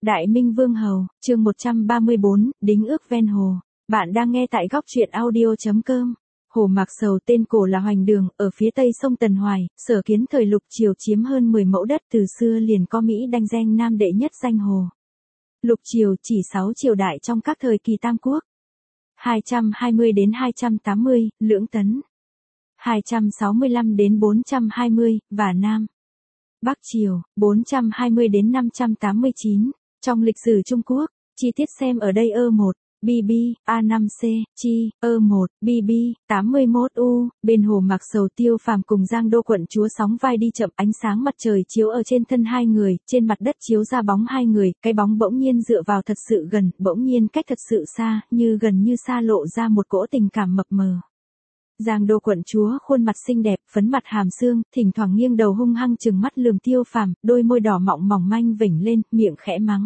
Đại Minh Vương Hầu, chương 134, đính ước ven hồ. Bạn đang nghe tại góc truyện audio.com. Hồ Mạc Sầu tên cổ là Hoành Đường, ở phía tây sông Tần Hoài, sở kiến thời Lục Triều chiếm hơn 10 mẫu đất, từ xưa liền có Mỹ đanh danh nam đệ nhất danh hồ. Lục Triều chỉ 6 triều đại trong các thời kỳ Tam Quốc. 220 đến 280, Lưỡng Tấn. 265 đến 420, và Nam. Bắc Triều, 420 đến 589. Trong lịch sử Trung Quốc, chi tiết xem ở đây E1, BB, A5C, Chi, E1, BB, 81U, bên hồ Mạc Sầu Tiêu Phàm cùng Giang Đô quận chúa sóng vai đi chậm, ánh sáng mặt trời chiếu ở trên thân hai người, trên mặt đất chiếu ra bóng hai người, cái bóng bỗng nhiên dựa vào thật sự gần, bỗng nhiên cách thật sự xa, như gần như xa lộ ra một cỗ tình cảm mập mờ. Giang Đô quận chúa khuôn mặt xinh đẹp, phấn mặt hàm xương, thỉnh thoảng nghiêng đầu hung hăng trừng mắt lườm Tiêu Phàm, đôi môi đỏ mọng mỏng manh vểnh lên, miệng khẽ mắng.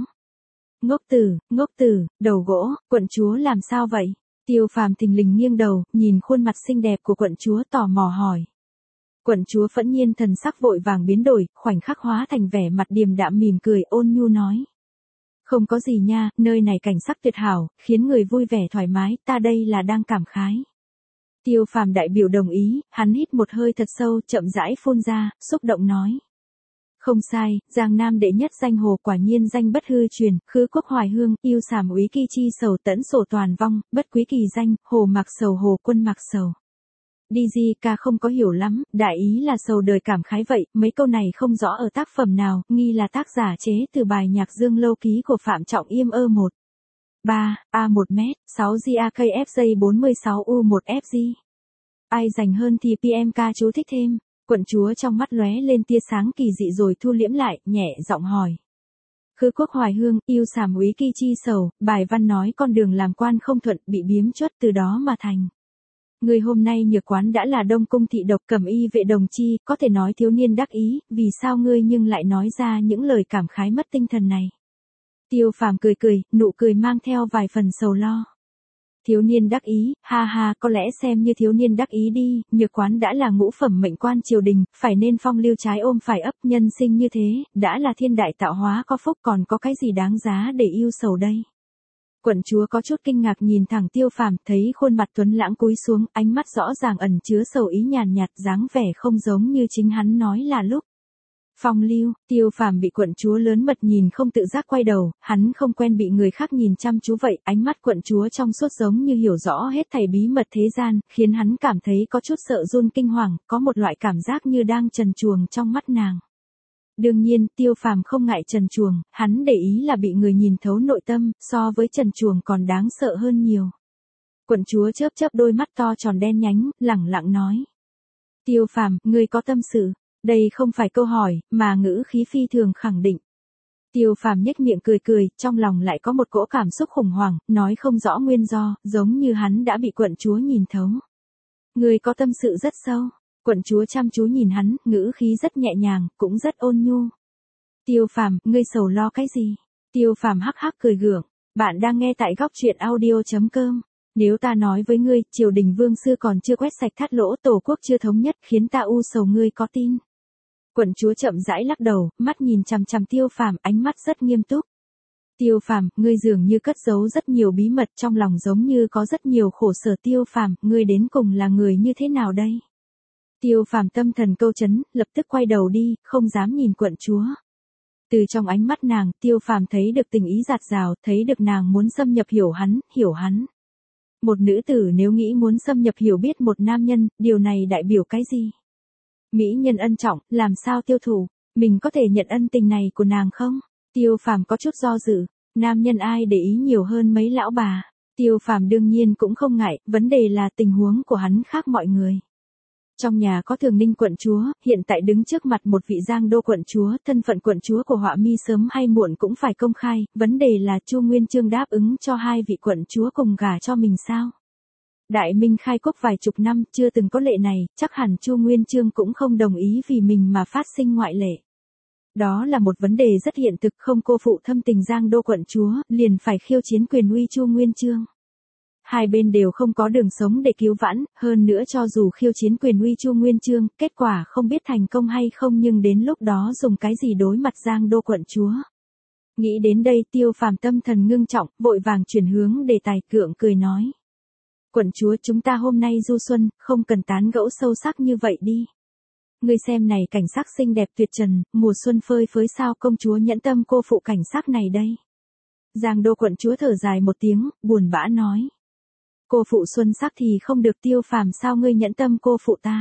Ngốc tử, đầu gỗ, quận chúa làm sao vậy? Tiêu Phàm thình lình nghiêng đầu, nhìn khuôn mặt xinh đẹp của quận chúa tò mò hỏi. Quận chúa phẫn nhiên thần sắc vội vàng biến đổi, khoảnh khắc hóa thành vẻ mặt điềm đạm mỉm cười ôn nhu nói. Không có gì nha, nơi này cảnh sắc tuyệt hảo, khiến người vui vẻ thoải mái, ta đây là đang cảm khái. Tiêu Phàm đại biểu đồng ý, hắn hít một hơi thật sâu, chậm rãi phun ra, xúc động nói. Không sai, Giang Nam đệ nhất danh hồ quả nhiên danh bất hư truyền, khứ quốc hoài hương, yêu sàm úy kỳ chi sầu tẫn sổ toàn vong, bất quý kỳ danh, hồ Mạc Sầu hồ quân Mạc Sầu. DG ca không có hiểu lắm, đại ý là sầu đời cảm khái vậy, mấy câu này không rõ ở tác phẩm nào, nghi là tác giả chế từ bài nhạc Dương Lâu Ký của Phạm Trọng Yêm E1. 3, A1m, 6 GAKFJ 46 U1 FG. Ai dành hơn thì PMK chú thích thêm. Quận chúa trong mắt lóe lên tia sáng kỳ dị rồi thu liễm lại, nhẹ giọng hỏi. Khứ quốc hoài hương, yêu sàm úy kỳ chi sầu, bài văn nói con đường làm quan không thuận, bị biếm chuất từ đó mà thành. Người hôm nay nhược quán đã là Đông Cung thị độc cẩm y vệ đồng chi, có thể nói thiếu niên đắc ý, vì sao ngươi nhưng lại nói ra những lời cảm khái mất tinh thần này. Tiêu Phàm cười, nụ cười mang theo vài phần sầu lo. Thiếu niên đắc ý, ha ha, có lẽ xem như thiếu niên đắc ý đi, nhược quán đã là ngũ phẩm mệnh quan triều đình, phải nên phong lưu trái ôm phải ấp, nhân sinh như thế, đã là thiên đại tạo hóa có phúc, còn có cái gì đáng giá để yêu sầu đây. Quận chúa có chút kinh ngạc nhìn thẳng Tiêu Phàm, thấy khuôn mặt tuấn lãng cúi xuống, ánh mắt rõ ràng ẩn chứa sầu ý nhàn nhạt, dáng vẻ không giống như chính hắn nói là lúc. Phong lưu, Tiêu Phàm bị quận chúa lớn mật nhìn không tự giác quay đầu, hắn không quen bị người khác nhìn chăm chú vậy, ánh mắt quận chúa trong suốt giống như hiểu rõ hết thảy bí mật thế gian, khiến hắn cảm thấy có chút sợ run kinh hoàng, có một loại cảm giác như đang trần truồng trong mắt nàng. Đương nhiên, Tiêu Phàm không ngại trần truồng, hắn để ý là bị người nhìn thấu nội tâm, so với trần truồng còn đáng sợ hơn nhiều. Quận chúa chớp chớp đôi mắt to tròn đen nhánh, lẳng lặng nói. Tiêu Phàm, ngươi có tâm sự. Đây không phải câu hỏi, mà ngữ khí phi thường khẳng định. Tiêu Phàm nhếch miệng cười, trong lòng lại có một cỗ cảm xúc khủng hoảng, nói không rõ nguyên do, giống như hắn đã bị quận chúa nhìn thấu. Người có tâm sự rất sâu. Quận chúa chăm chú nhìn hắn, ngữ khí rất nhẹ nhàng, cũng rất ôn nhu. Tiêu Phàm, ngươi sầu lo cái gì? Tiêu Phàm hắc hắc cười gượng. Bạn đang nghe tại góc truyện audio.com. Nếu ta nói với ngươi, triều đình vương sư còn chưa quét sạch thắt lỗ, tổ quốc chưa thống nhất, khiến ta u sầu, ngươi có tin? Quận chúa chậm rãi lắc đầu, mắt nhìn chằm chằm Tiêu Phàm, ánh mắt rất nghiêm túc. Tiêu Phàm, ngươi dường như cất giấu rất nhiều bí mật, trong lòng giống như có rất nhiều khổ sở. Tiêu Phàm, ngươi đến cùng là người như thế nào đây? Tiêu Phàm tâm thần câu chấn, lập tức quay đầu đi, không dám nhìn quận chúa. Từ trong ánh mắt nàng, Tiêu Phàm thấy được tình ý dạt dào, thấy được nàng muốn xâm nhập hiểu hắn. Một nữ tử nếu nghĩ muốn xâm nhập hiểu biết một nam nhân, điều này đại biểu cái gì? Mỹ nhân ân trọng, làm sao tiêu thụ, mình có thể nhận ân tình này của nàng không? Tiêu Phàm có chút do dự, nam nhân ai để ý nhiều hơn mấy lão bà. Tiêu Phàm đương nhiên cũng không ngại, vấn đề là tình huống của hắn khác mọi người. Trong nhà có Thường Ninh quận chúa, hiện tại đứng trước mặt một vị Giang Đô quận chúa, thân phận quận chúa của Họa Mi sớm hay muộn cũng phải công khai, vấn đề là Chu Nguyên Chương đáp ứng cho hai vị quận chúa cùng gả cho mình sao? Đại Minh khai quốc vài chục năm, chưa từng có lệ này, chắc hẳn Chu Nguyên Chương cũng không đồng ý vì mình mà phát sinh ngoại lệ. Đó là một vấn đề rất hiện thực, không cô phụ thâm tình Giang Đô quận chúa, liền phải khiêu chiến quyền uy Chu Nguyên Chương. Hai bên đều không có đường sống để cứu vãn, hơn nữa cho dù khiêu chiến quyền uy Chu Nguyên Chương, kết quả không biết thành công hay không, nhưng đến lúc đó dùng cái gì đối mặt Giang Đô quận chúa. Nghĩ đến đây Tiêu Phàm tâm thần ngưng trọng, vội vàng chuyển hướng đề tài, gượng cười nói. Quận chúa, chúng ta hôm nay du xuân, không cần tán gẫu sâu sắc như vậy đi. Ngươi xem này, cảnh sắc xinh đẹp tuyệt trần, mùa xuân phơi phới, sao công chúa nhẫn tâm cô phụ cảnh sắc này đây. Giang Đô quận chúa thở dài một tiếng, buồn bã nói. Cô phụ xuân sắc thì không được. Tiêu Phàm, sao ngươi nhẫn tâm cô phụ ta?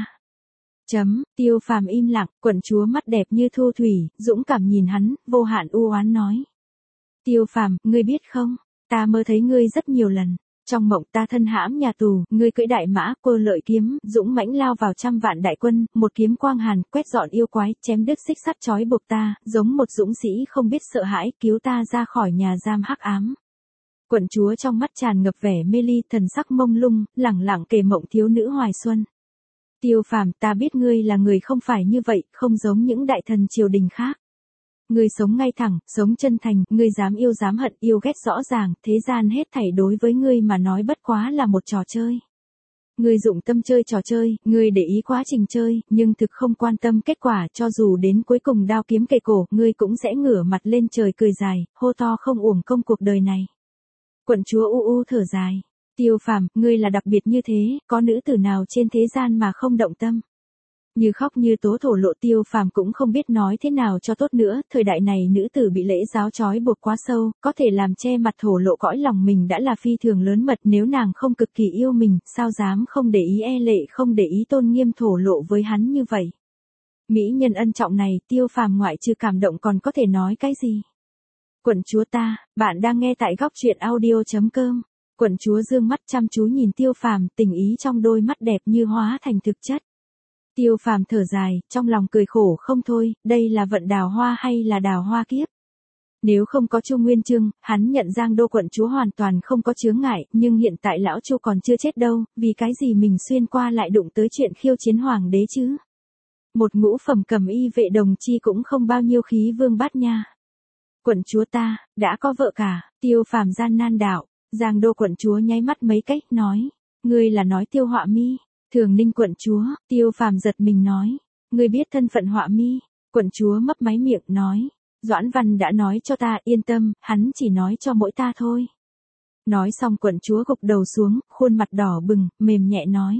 Tiêu Phàm im lặng, quận chúa mắt đẹp như thu thủy, dũng cảm nhìn hắn, vô hạn u oán nói. Tiêu Phàm, ngươi biết không, ta mơ thấy ngươi rất nhiều lần. Trong mộng ta thân hãm nhà tù, ngươi cưỡi đại mã, cơ lợi kiếm, dũng mãnh lao vào trăm vạn đại quân, một kiếm quang hàn, quét dọn yêu quái, chém đứt xích sắt trói buộc ta, giống một dũng sĩ không biết sợ hãi, cứu ta ra khỏi nhà giam hắc ám. Quận chúa trong mắt tràn ngập vẻ mê ly, thần sắc mông lung, lẳng lặng kể mộng thiếu nữ hoài xuân. Tiêu Phàm, ta biết ngươi là người không phải như vậy, không giống những đại thần triều đình khác. Ngươi sống ngay thẳng, sống chân thành, ngươi dám yêu dám hận, yêu ghét rõ ràng, thế gian hết thảy đối với ngươi mà nói bất quá là một trò chơi. Ngươi dụng tâm chơi trò chơi, ngươi để ý quá trình chơi, nhưng thực không quan tâm kết quả, cho dù đến cuối cùng đao kiếm kề cổ, ngươi cũng sẽ ngửa mặt lên trời cười dài, hô to không uổng công cuộc đời này. Quận chúa u u thở dài. Tiêu Phàm, ngươi là đặc biệt như thế, có nữ tử nào trên thế gian mà không động tâm. Như khóc như tố thổ lộ. Tiêu Phàm cũng không biết nói thế nào cho tốt nữa, thời đại này nữ tử bị lễ giáo trói buộc quá sâu, có thể làm che mặt thổ lộ cõi lòng mình đã là phi thường lớn mật, nếu nàng không cực kỳ yêu mình, sao dám không để ý e lệ, không để ý tôn nghiêm thổ lộ với hắn như vậy. Mỹ nhân ân trọng này, Tiêu Phàm ngoại trừ cảm động còn có thể nói cái gì. Quận chúa ta, bạn đang nghe tại góc truyện audio.com. Quận chúa dương mắt chăm chú nhìn Tiêu Phàm, tình ý trong đôi mắt đẹp như hóa thành thực chất. Tiêu Phàm thở dài, trong lòng cười khổ không thôi, đây là vận đào hoa hay là đào hoa kiếp? Nếu không có Chu Nguyên Chương, hắn nhận Giang Đô quận chúa hoàn toàn không có chướng ngại, nhưng hiện tại lão Chu còn chưa chết đâu, vì cái gì mình xuyên qua lại đụng tới chuyện khiêu chiến hoàng đế chứ? Một ngũ phẩm cầm y vệ đồng chi cũng không bao nhiêu khí vương bát nha. Quận chúa ta, đã có vợ cả. Tiêu Phàm gian nan đạo. Giang Đô quận chúa nháy mắt mấy cách, nói. Ngươi là nói Tiêu Họa Mi? Thường Ninh quận chúa. Tiêu Phàm giật mình nói. Ngươi biết thân phận Họa Mi? Quận chúa mấp máy miệng nói. Doãn Văn đã nói cho ta, yên tâm, hắn chỉ nói cho mỗi ta thôi. Nói xong quận chúa gục đầu xuống, khuôn mặt đỏ bừng, mềm nhẹ nói.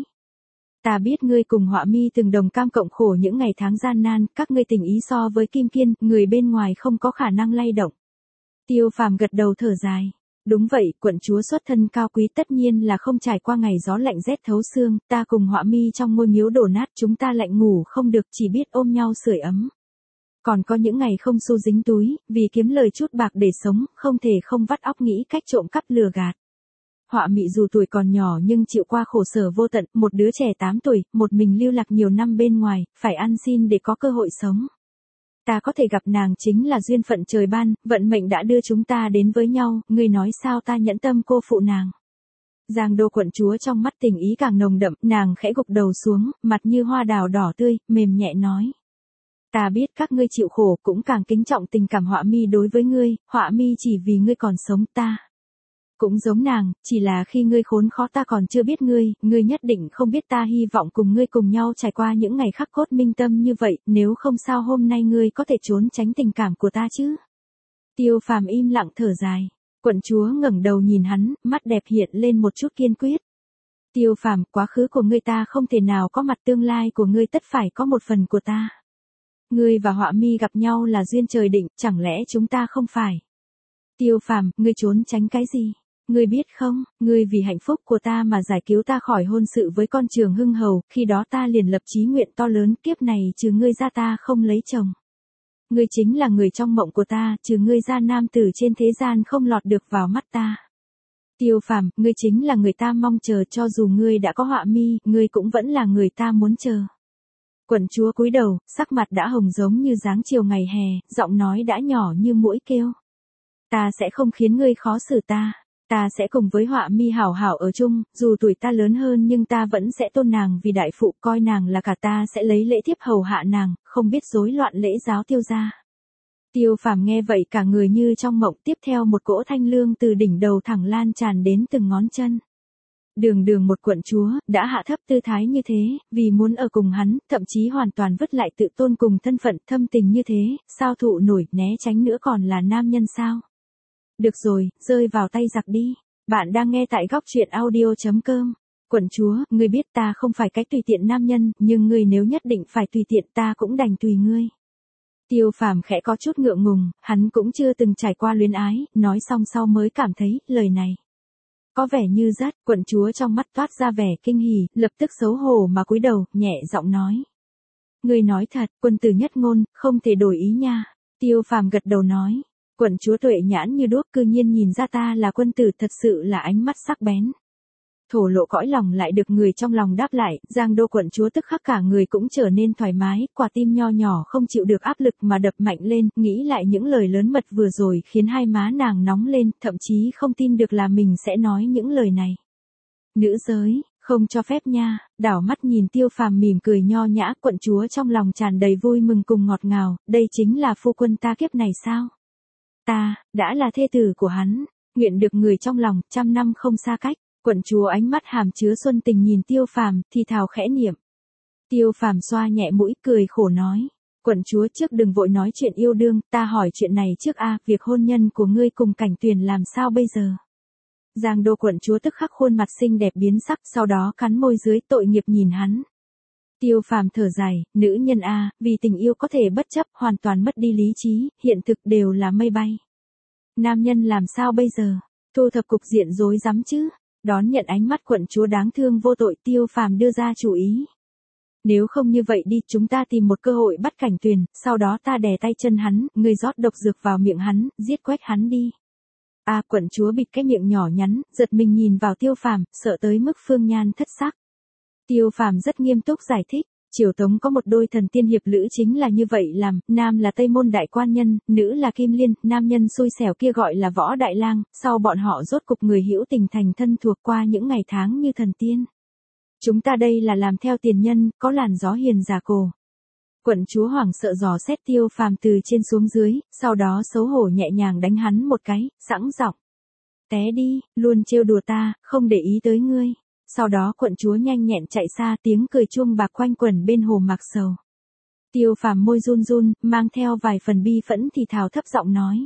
Ta biết ngươi cùng Họa Mi từng đồng cam cộng khổ những ngày tháng gian nan, các ngươi tình ý so với Kim Kiên, người bên ngoài không có khả năng lay động. Tiêu Phàm gật đầu thở dài. Đúng vậy, quận chúa xuất thân cao quý tất nhiên là không trải qua ngày gió lạnh rét thấu xương, ta cùng Họa Mi trong ngôi miếu đổ nát, chúng ta lạnh ngủ không được, chỉ biết ôm nhau sưởi ấm. Còn có những ngày không xu dính túi, vì kiếm lời chút bạc để sống, không thể không vắt óc nghĩ cách trộm cắp lừa gạt. Họa Mị dù tuổi còn nhỏ nhưng chịu qua khổ sở vô tận, một đứa trẻ 8 tuổi, một mình lưu lạc nhiều năm bên ngoài, phải ăn xin để có cơ hội sống. Ta có thể gặp nàng chính là duyên phận trời ban, vận mệnh đã đưa chúng ta đến với nhau, ngươi nói sao ta nhẫn tâm cô phụ nàng. Giang Đô quận chúa trong mắt tình ý càng nồng đậm, nàng khẽ gục đầu xuống, mặt như hoa đào đỏ tươi, mềm nhẹ nói. Ta biết các ngươi chịu khổ, cũng càng kính trọng tình cảm Họa Mi đối với ngươi, Họa Mi chỉ vì ngươi còn sống, ta cũng giống nàng, chỉ là khi ngươi khốn khó ta còn chưa biết ngươi nhất định không biết ta hy vọng cùng ngươi cùng nhau trải qua những ngày khắc cốt minh tâm như vậy, nếu không sao hôm nay ngươi có thể trốn tránh tình cảm của ta chứ. Tiêu Phàm im lặng thở dài. Quận chúa ngẩng đầu nhìn hắn, mắt đẹp hiện lên một chút kiên quyết. Tiêu Phàm, quá khứ của ngươi ta không thể nào có mặt, tương lai của ngươi tất phải có một phần của ta. Ngươi và Họa Mi gặp nhau là duyên trời định, chẳng lẽ chúng ta không phải? Tiêu Phàm, ngươi trốn tránh cái gì? Ngươi biết không, ngươi vì hạnh phúc của ta mà giải cứu ta khỏi hôn sự với con Trường Hưng Hầu, khi đó ta liền lập chí nguyện to lớn, kiếp này trừ ngươi ra ta không lấy chồng. Ngươi chính là người trong mộng của ta, trừ ngươi ra nam tử trên thế gian không lọt được vào mắt ta. Tiêu Phàm, ngươi chính là người ta mong chờ, cho dù ngươi đã có Họa Mi, ngươi cũng vẫn là người ta muốn chờ. Quận chúa cúi đầu, sắc mặt đã hồng giống như dáng chiều ngày hè, giọng nói đã nhỏ như muỗi kêu. Ta sẽ không khiến ngươi khó xử ta. Ta sẽ cùng với Họa Mi hảo hảo ở chung, dù tuổi ta lớn hơn nhưng ta vẫn sẽ tôn nàng vì đại phụ, coi nàng là cả, ta sẽ lấy lễ thiếp hầu hạ nàng, không biết rối loạn lễ giáo Tiêu gia. Tiêu Phàm nghe vậy cả người như trong mộng, tiếp theo một cỗ thanh lương từ đỉnh đầu thẳng lan tràn đến từng ngón chân. Đường đường một quận chúa, đã hạ thấp tư thái như thế, vì muốn ở cùng hắn, thậm chí hoàn toàn vứt lại tự tôn cùng thân phận thâm tình như thế, sao thụ nổi, né tránh nữa còn là nam nhân sao? Được rồi, rơi vào tay giặc đi. Bạn đang nghe tại góc truyện audio.com. Quận chúa, ngươi biết ta không phải cái tùy tiện nam nhân, nhưng ngươi nếu nhất định phải tùy tiện ta cũng đành tùy ngươi. Tiêu Phàm khẽ có chút ngượng ngùng, hắn cũng chưa từng trải qua luyến ái, nói xong sau mới cảm thấy, lời này có vẻ như rất, quận chúa trong mắt toát ra vẻ kinh hỉ, lập tức xấu hổ mà cúi đầu, nhẹ giọng nói. Ngươi nói thật, quân tử nhất ngôn, không thể đổi ý nha. Tiêu Phàm gật đầu nói. Quận chúa tuệ nhãn như đuốc cư nhiên nhìn ra ta là quân tử, thật sự là ánh mắt sắc bén. Thổ lộ cõi lòng lại được người trong lòng đáp lại, Giang Đô quận chúa tức khắc cả người cũng trở nên thoải mái, quả tim nho nhỏ không chịu được áp lực mà đập mạnh lên, nghĩ lại những lời lớn mật vừa rồi khiến hai má nàng nóng lên, thậm chí không tin được là mình sẽ nói những lời này. Nữ giới, không cho phép nha. Đảo mắt nhìn Tiêu Phàm mỉm cười nho nhã, quận chúa trong lòng tràn đầy vui mừng cùng ngọt ngào, đây chính là phu quân ta kiếp này sao? Ta, đã là thê tử của hắn, nguyện được người trong lòng, trăm năm không xa cách. Quận chúa ánh mắt hàm chứa xuân tình nhìn Tiêu Phàm, thì thào khẽ niệm. Tiêu Phàm xoa nhẹ mũi, cười khổ nói. Quận chúa trước đừng vội nói chuyện yêu đương, ta hỏi chuyện này trước a, việc hôn nhân của ngươi cùng Cảnh Tuyền làm sao bây giờ? Giang Đô quận chúa tức khắc khuôn mặt xinh đẹp biến sắc, sau đó cắn môi dưới tội nghiệp nhìn hắn. Tiêu Phàm thở dài, nữ nhân a, vì tình yêu có thể bất chấp, hoàn toàn mất đi lý trí, hiện thực đều là mây bay. Nam nhân làm sao bây giờ? Thu thập cục diện rối rắm chứ? Đón nhận ánh mắt quận chúa đáng thương vô tội, Tiêu Phàm đưa ra chủ ý. Nếu không như vậy đi, chúng ta tìm một cơ hội bắt Cảnh Tuyền, sau đó ta đè tay chân hắn, ngươi rót độc dược vào miệng hắn, giết quách hắn đi. Quận chúa bịt cái miệng nhỏ nhắn, giật mình nhìn vào Tiêu Phàm, sợ tới mức phương nhan thất sắc. Tiêu Phàm rất nghiêm túc giải thích. Triều Tống có một đôi thần tiên hiệp lữ chính là như vậy làm, nam là Tây Môn Đại Quan Nhân, nữ là Kim Liên, nam nhân xui xẻo kia gọi là Võ Đại Lang, sau bọn họ rốt cục người hữu tình thành thân thuộc qua những ngày tháng như thần tiên. Chúng ta đây là làm theo tiền nhân, có làn gió hiền giả cổ. Quận chúa hoảng sợ dò xét Tiêu Phàm từ trên xuống dưới, sau đó xấu hổ nhẹ nhàng đánh hắn một cái, sẵn giọng. Té đi, luôn trêu đùa ta, không để ý tới ngươi. Sau đó quận chúa nhanh nhẹn chạy xa, tiếng cười chuông bạc quanh quẩn bên Hồ Mạc Sầu. Tiêu Phàm môi run run, mang theo vài phần bi phẫn thì thào thấp giọng nói.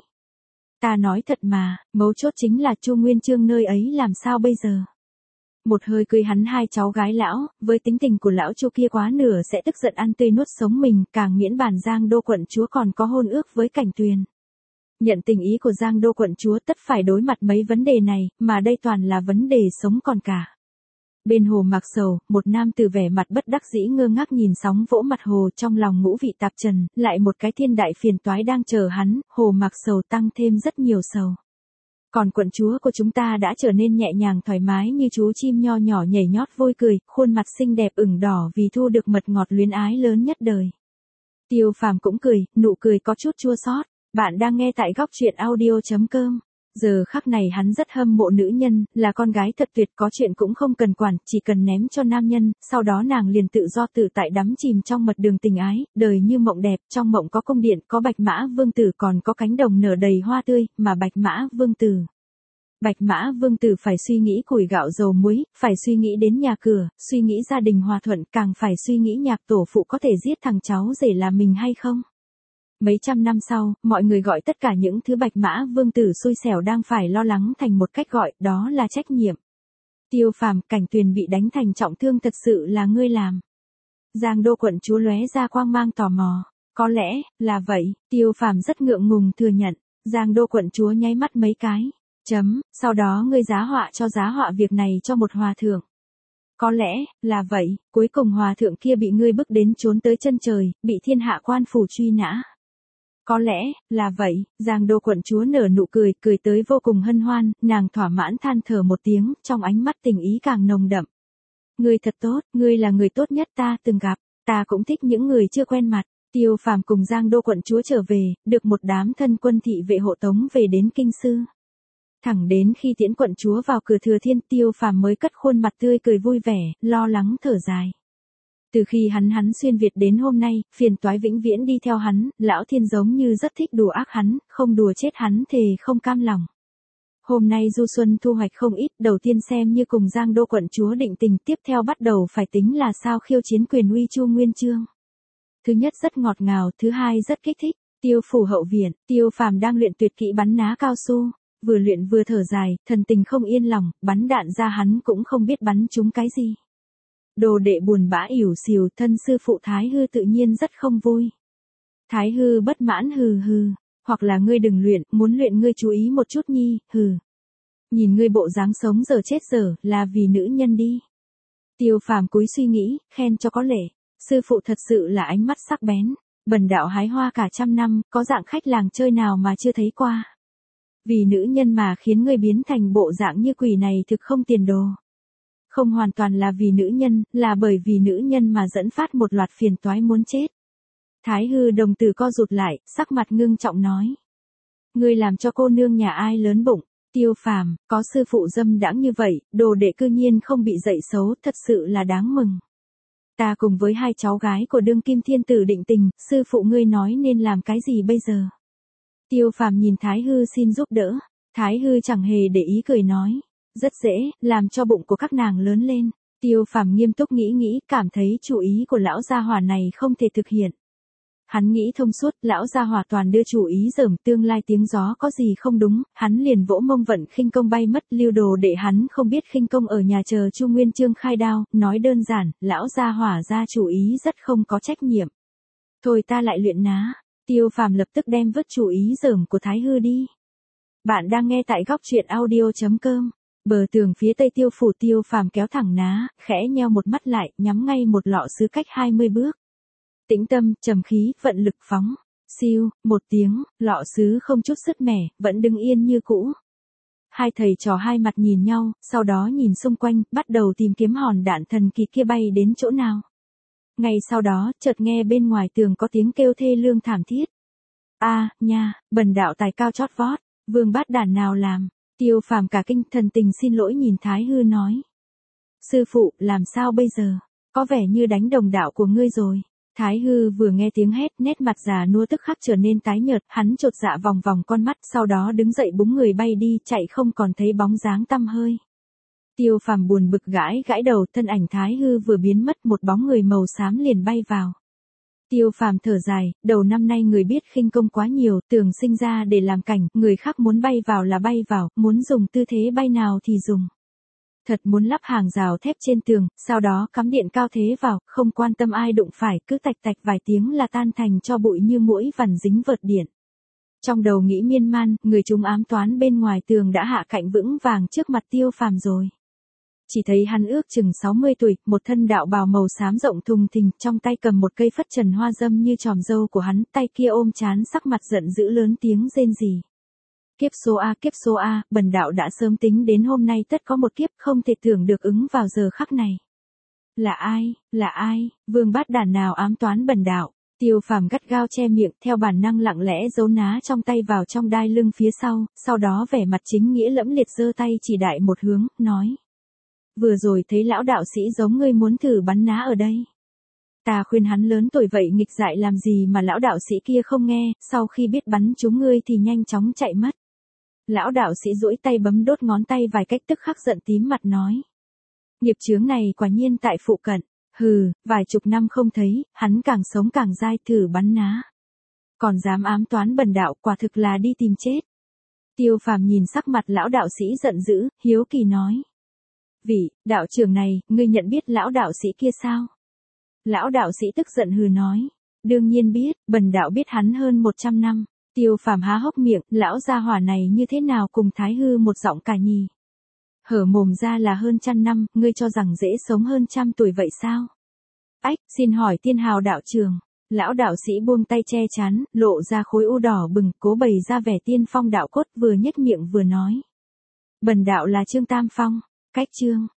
Ta nói thật mà, mấu chốt chính là Chu Nguyên Chương nơi ấy làm sao bây giờ? Một hơi cười hắn hai cháu gái lão, với tính tình của lão Chu kia quá nửa sẽ tức giận ăn tươi nuốt sống mình, càng miễn bàn Giang Đô quận chúa còn có hôn ước với Cảnh Tuyền. Nhận tình ý của Giang Đô quận chúa tất phải đối mặt mấy vấn đề này, mà đây toàn là vấn đề sống còn cả. Bên Hồ Mạc Sầu, một nam tử vẻ mặt bất đắc dĩ ngơ ngác nhìn sóng vỗ mặt hồ, trong lòng ngũ vị tạp trần, lại một cái thiên đại phiền toái đang chờ hắn, Hồ Mạc Sầu tăng thêm rất nhiều sầu. Còn quận chúa của chúng ta đã trở nên nhẹ nhàng thoải mái như chú chim nho nhỏ nhảy nhót vui cười, khuôn mặt xinh đẹp ửng đỏ vì thu được mật ngọt luyến ái lớn nhất đời. Tiêu Phàm cũng cười, nụ cười có chút chua xót. Bạn đang nghe tại góc truyện audio.com. Giờ khắc này hắn rất hâm mộ nữ nhân, là con gái thật tuyệt, có chuyện cũng không cần quản, chỉ cần ném cho nam nhân, sau đó nàng liền tự do tự tại đắm chìm trong mật đường tình ái, đời như mộng đẹp, trong mộng có cung điện, có Bạch Mã Vương tử, còn có cánh đồng nở đầy hoa tươi, mà Bạch Mã Vương tử phải suy nghĩ củi gạo dầu muối, phải suy nghĩ đến nhà cửa, suy nghĩ gia đình hòa thuận, càng phải suy nghĩ nhạc tổ phụ có thể giết thằng cháu rể là mình hay không. Mấy trăm năm sau, mọi người gọi tất cả những thứ Bạch Mã Vương tử xui xẻo đang phải lo lắng thành một cách gọi, đó là trách nhiệm. Tiêu Phàm, Cảnh Tuyền bị đánh thành trọng thương thật sự là ngươi làm. Giang Đô quận chúa lóe ra quang mang tò mò. Có lẽ, là vậy, Tiêu Phàm rất ngượng ngùng thừa nhận. Giang Đô quận chúa nháy mắt mấy cái. Sau đó ngươi giá họa việc này cho một hòa thượng. Có lẽ, là vậy, cuối cùng hòa thượng kia bị ngươi bức đến trốn tới chân trời, bị thiên hạ quan phủ truy nã. Có lẽ, là vậy, Giang Đô quận chúa nở nụ cười, cười tới vô cùng hân hoan, nàng thỏa mãn than thở một tiếng, trong ánh mắt tình ý càng nồng đậm. Ngươi thật tốt, ngươi là người tốt nhất ta từng gặp, ta cũng thích những người chưa quen mặt. Tiêu Phàm cùng Giang Đô quận chúa trở về, được một đám thân quân thị vệ hộ tống về đến kinh sư. Thẳng đến khi tiễn quận chúa vào cửa Thừa Thiên, Tiêu Phàm mới cất khuôn mặt tươi cười vui vẻ, lo lắng thở dài. Từ khi hắn xuyên Việt đến hôm nay, phiền toái vĩnh viễn đi theo hắn, lão thiên giống như rất thích đùa ác hắn, không đùa chết hắn thề không cam lòng. Hôm nay du xuân thu hoạch không ít, đầu tiên xem như cùng Giang Đô quận chúa định tình, tiếp theo bắt đầu phải tính là sao khiêu chiến quyền uy Chu Nguyên Chương. Thứ nhất rất ngọt ngào, thứ hai rất kích thích. Tiêu phủ hậu viện, Tiêu Phàm đang luyện tuyệt kỹ bắn ná cao su, vừa luyện vừa thở dài, thần tình không yên lòng, bắn đạn ra hắn cũng không biết bắn trúng cái gì. Đồ đệ buồn bã ỉu xìu, thân sư phụ Thái Hư tự nhiên rất không vui. Thái Hư bất mãn hừ hừ, hoặc là ngươi đừng luyện, muốn luyện ngươi chú ý một chút nhi, hừ. Nhìn ngươi bộ dáng sống giờ chết giờ, là vì nữ nhân đi. Tiêu Phàm cúi suy nghĩ, khen cho có lệ, sư phụ thật sự là ánh mắt sắc bén. Bần đạo hái hoa cả trăm năm, có dạng khách làng chơi nào mà chưa thấy qua. Vì nữ nhân mà khiến ngươi biến thành bộ dạng như quỷ này thực không tiền đồ. Không hoàn toàn là vì nữ nhân, là bởi vì nữ nhân mà dẫn phát một loạt phiền toái muốn chết. Thái Hư đồng tử co rụt lại, sắc mặt ngưng trọng nói. Ngươi làm cho cô nương nhà ai lớn bụng. Tiêu Phàm, có sư phụ dâm đãng như vậy, đồ đệ cư nhiên không bị dạy xấu, thật sự là đáng mừng. Ta cùng với hai cháu gái của đương kim thiên tử định tình, sư phụ ngươi nói nên làm cái gì bây giờ? Tiêu Phàm nhìn Thái Hư xin giúp đỡ, Thái Hư chẳng hề để ý cười nói, rất dễ, làm cho bụng của các nàng lớn lên. Tiêu Phàm nghiêm túc nghĩ, cảm thấy chủ ý của lão gia hỏa này không thể thực hiện. Hắn nghĩ thông suốt, lão gia hỏa toàn đưa chủ ý dởm, tương lai tiếng gió có gì không đúng, hắn liền vỗ mông vận khinh công bay mất, lưu đồ để hắn không biết khinh công ở nhà chờ Chu Nguyên Chương khai đao, nói đơn giản, lão gia hỏa ra chủ ý rất không có trách nhiệm. Thôi ta lại luyện ná. Tiêu Phàm lập tức đem vứt chủ ý dởm của Thái Hư đi. Bạn đang nghe tại góc truyện audio.com. Bờ tường phía tây Tiêu phủ, Tiêu Phàm kéo thẳng ná, khẽ nheo một mắt lại, nhắm ngay một lọ sứ cách 20 bước. Tĩnh tâm, trầm khí, vận lực phóng. Siêu, một tiếng, lọ sứ không chút sứt mẻ, vẫn đứng yên như cũ. Hai thầy trò hai mặt nhìn nhau, sau đó nhìn xung quanh, bắt đầu tìm kiếm hòn đạn thần kỳ kia bay đến chỗ nào. Ngay sau đó, chợt nghe bên ngoài tường có tiếng kêu thê lương thảm thiết. Nha, bần đạo tài cao chót vót, vương bát đàn nào làm. Tiêu Phàm cả kinh, thần tình xin lỗi nhìn Thái Hư nói. Sư phụ, làm sao bây giờ? Có vẻ như đánh đồng đạo của ngươi rồi. Thái Hư vừa nghe tiếng hét, nét mặt già nua tức khắc trở nên tái nhợt, hắn chột dạ vòng vòng con mắt, sau đó đứng dậy búng người bay đi, chạy không còn thấy bóng dáng tăm hơi. Tiêu Phàm buồn bực gãi đầu, thân ảnh Thái Hư vừa biến mất, một bóng người màu xám liền bay vào. Tiêu Phàm thở dài, đầu năm nay người biết khinh công quá nhiều, tưởng sinh ra để làm cảnh, người khác muốn bay vào là bay vào, muốn dùng tư thế bay nào thì dùng. Thật muốn lắp hàng rào thép trên tường, sau đó cắm điện cao thế vào, không quan tâm ai đụng phải, cứ tạch tạch vài tiếng là tan thành cho bụi như muỗi vằn dính vợt điện. Trong đầu nghĩ miên man, người chúng ám toán bên ngoài tường đã hạ cạnh vững vàng trước mặt Tiêu Phàm rồi. Chỉ thấy hắn ước chừng 60 tuổi, một thân đạo bào màu xám rộng thùng thình, trong tay cầm một cây phất trần hoa dâm như tròm dâu của hắn, tay kia ôm trán, sắc mặt giận dữ lớn tiếng rên rỉ. Kiếp số A, bần đạo đã sớm tính đến hôm nay tất có một kiếp, không thể tưởng được ứng vào giờ khắc này. Là ai, vương bát đàn nào ám toán bần đạo? Tiêu Phàm gắt gao che miệng, theo bản năng lặng lẽ giấu ná trong tay vào trong đai lưng phía sau đó vẻ mặt chính nghĩa lẫm liệt giơ tay chỉ đại một hướng, nói. Vừa rồi thấy lão đạo sĩ giống ngươi muốn thử bắn ná ở đây. Ta khuyên hắn lớn tuổi vậy nghịch dại làm gì mà lão đạo sĩ kia không nghe, sau khi biết bắn trúng ngươi thì nhanh chóng chạy mất. Lão đạo sĩ duỗi tay bấm đốt ngón tay vài cách tức khắc giận tím mặt nói. Nghiệp chướng này quả nhiên tại phụ cận, vài chục năm không thấy, hắn càng sống càng dai, thử bắn ná. Còn dám ám toán bần đạo, quả thực là đi tìm chết. Tiêu Phàm nhìn sắc mặt lão đạo sĩ giận dữ, hiếu kỳ nói. Đạo trưởng này, ngươi nhận biết lão đạo sĩ kia sao? Lão đạo sĩ tức giận hừ nói. Đương nhiên biết, bần đạo biết hắn hơn 100 năm. Tiêu Phàm há hốc miệng, lão gia hỏa này như thế nào cùng Thái Hư một giọng cả nhì. Hở mồm ra là hơn 100 năm, ngươi cho rằng dễ sống hơn 100 tuổi vậy sao? Xin hỏi tiên hào đạo trưởng. Lão đạo sĩ buông tay che chắn, lộ ra khối u đỏ bừng, cố bày ra vẻ tiên phong đạo cốt, vừa nhếch miệng vừa nói. Bần đạo là Trương Tam Phong. Cách Trương,